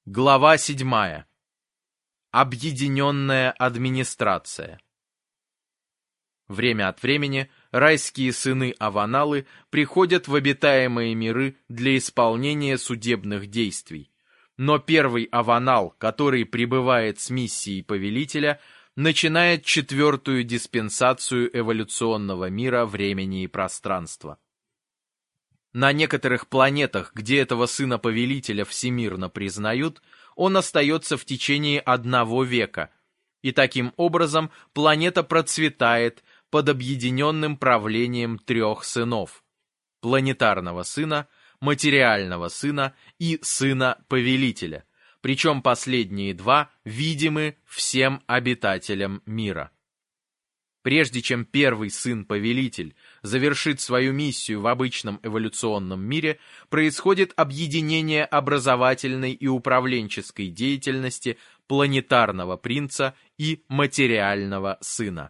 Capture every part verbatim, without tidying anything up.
Глава седьмая. Объединенная администрация. Время от времени райские сыны Аваналы приходят в обитаемые миры для исполнения судебных действий. Но первый Аванал, который прибывает с миссией повелителя, начинает четвертую диспенсацию эволюционного мира времени и пространства. На некоторых планетах, где этого сына повелителя всемирно признают, он остается в течение одного века, и таким образом планета процветает под объединенным правлением трех сынов: планетарного сына, материального сына и сына повелителя, причем последние два видимы всем обитателям мира. Прежде чем первый сын-повелитель завершит свою миссию в обычном эволюционном мире, происходит объединение образовательной и управленческой деятельности планетарного принца и материального сына.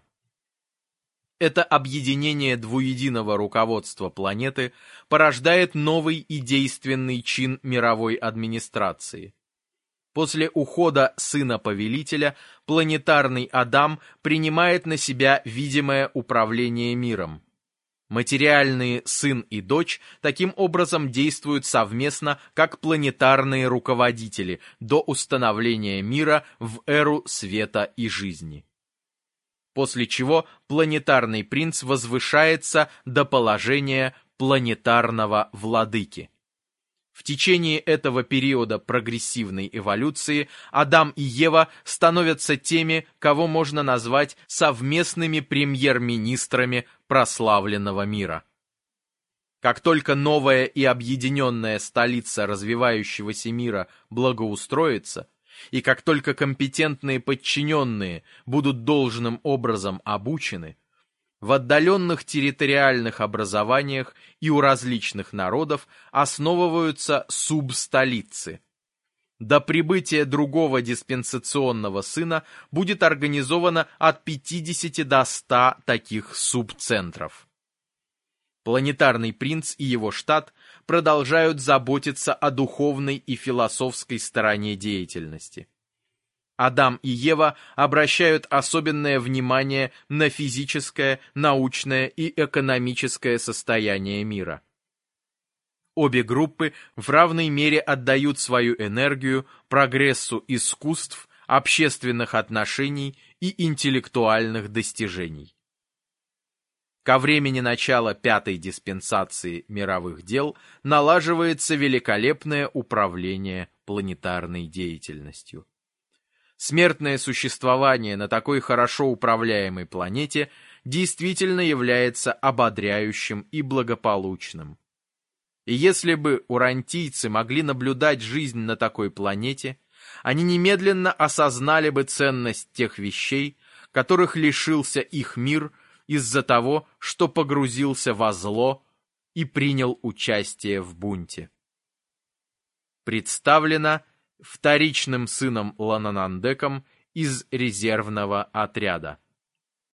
Это объединение двуединого руководства планеты порождает новый и действенный чин мировой администрации. После ухода сына-повелителя планетарный Адам принимает на себя видимое управление миром. Материальные сын и дочь таким образом действуют совместно как планетарные руководители до установления мира в эру света и жизни. После чего планетарный принц возвышается до положения планетарного владыки. В течение этого периода прогрессивной эволюции Адам и Ева становятся теми, кого можно назвать совместными премьер-министрами прославленного мира. Как только новая и объединенная столица развивающегося мира благоустроится, и как только компетентные подчиненные будут должным образом обучены, в отдаленных территориальных образованиях и у различных народов основываются субстолицы. До прибытия другого диспенсационного сына будет организовано от пятидесяти до ста таких субцентров. Планетарный принц и его штат продолжают заботиться о духовной и философской стороне деятельности. Адам и Ева обращают особенное внимание на физическое, научное и экономическое состояние мира. Обе группы в равной мере отдают свою энергию прогрессу искусств, общественных отношений и интеллектуальных достижений. Ко времени начала пятой диспенсации мировых дел налаживается великолепное управление планетарной деятельностью. Смертное существование на такой хорошо управляемой планете действительно является ободряющим и благополучным. И если бы урантийцы могли наблюдать жизнь на такой планете, они немедленно осознали бы ценность тех вещей, которых лишился их мир из-за того, что погрузился во зло и принял участие в бунте. Представлено вторичным сыном Лананандеком из резервного отряда.